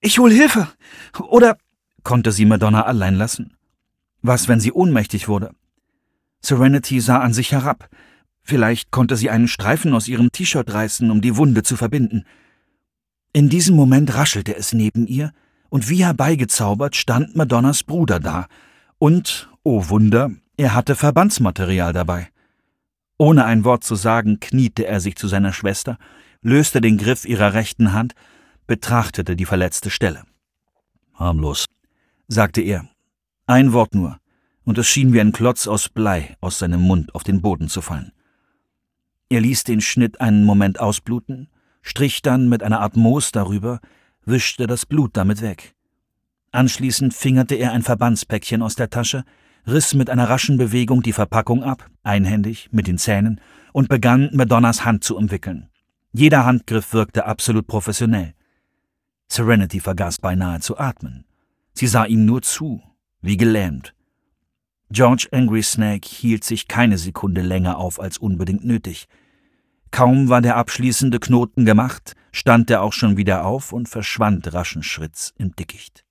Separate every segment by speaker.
Speaker 1: Ich hol Hilfe! Oder konnte sie Madonna allein lassen? Was, wenn sie ohnmächtig wurde? Serenity sah an sich herab. Vielleicht konnte sie einen Streifen aus ihrem T-Shirt reißen, um die Wunde zu verbinden. In diesem Moment raschelte es neben ihr, und wie herbeigezaubert stand Madonnas Bruder da. Und, oh Wunder, er hatte Verbandsmaterial dabei. Ohne ein Wort zu sagen, kniete er sich zu seiner Schwester, löste den Griff ihrer rechten Hand, betrachtete die verletzte Stelle. »Harmlos«, sagte er. Ein Wort nur, und es schien wie ein Klotz aus Blei aus seinem Mund auf den Boden zu fallen. Er ließ den Schnitt einen Moment ausbluten, strich dann mit einer Art Moos darüber, wischte das Blut damit weg. Anschließend fingerte er ein Verbandspäckchen aus der Tasche, riss mit einer raschen Bewegung die Verpackung ab, einhändig, mit den Zähnen, und begann, Madonnas Hand zu umwickeln. Jeder Handgriff wirkte absolut professionell. Serenity vergaß beinahe zu atmen. Sie sah ihm nur zu, wie gelähmt. George Angry Snake hielt sich keine Sekunde länger auf als unbedingt nötig. Kaum war der abschließende Knoten gemacht, stand er auch schon wieder auf und verschwand raschen Schritts im Dickicht.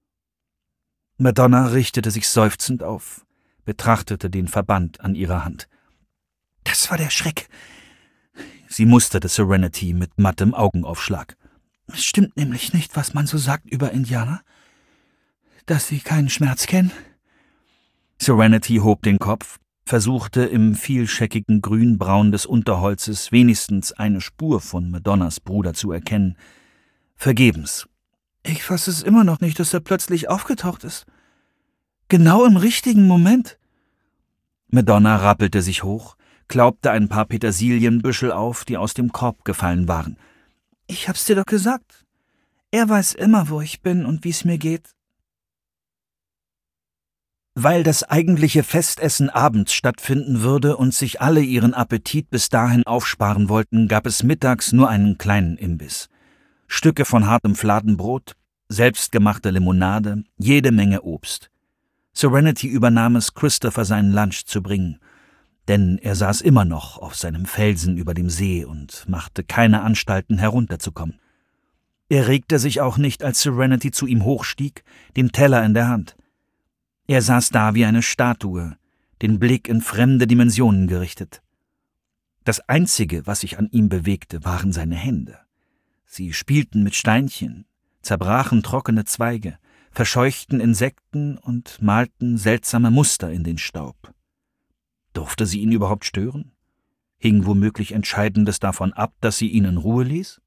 Speaker 1: Madonna richtete sich seufzend auf, betrachtete den Verband an ihrer Hand. »Das war der Schreck!« Sie musterte Serenity mit mattem Augenaufschlag. »Es stimmt nämlich nicht, was man so sagt über Indianer, dass sie keinen Schmerz kennen.« Serenity hob den Kopf, versuchte im vielscheckigen Grünbraun des Unterholzes wenigstens eine Spur von Madonnas Bruder zu erkennen. Vergebens. »Ich fasse es immer noch nicht, dass er plötzlich aufgetaucht ist. Genau im richtigen Moment.« Madonna rappelte sich hoch, klaubte ein paar Petersilienbüschel auf, die aus dem Korb gefallen waren. »Ich hab's dir doch gesagt. Er weiß immer, wo ich bin und wie's mir geht.« Weil das eigentliche Festessen abends stattfinden würde und sich alle ihren Appetit bis dahin aufsparen wollten, gab es mittags nur einen kleinen Imbiss. Stücke von hartem Fladenbrot, selbstgemachte Limonade, jede Menge Obst. Serenity übernahm es, Christopher seinen Lunch zu bringen, denn er saß immer noch auf seinem Felsen über dem See und machte keine Anstalten, herunterzukommen. Er regte sich auch nicht, als Serenity zu ihm hochstieg, den Teller in der Hand. Er saß da wie eine Statue, den Blick in fremde Dimensionen gerichtet. Das Einzige, was sich an ihm bewegte, waren seine Hände. Sie spielten mit Steinchen, zerbrachen trockene Zweige, verscheuchten Insekten und malten seltsame Muster in den Staub. Durfte sie ihn überhaupt stören? Hing womöglich Entscheidendes davon ab, dass sie ihn in Ruhe ließ?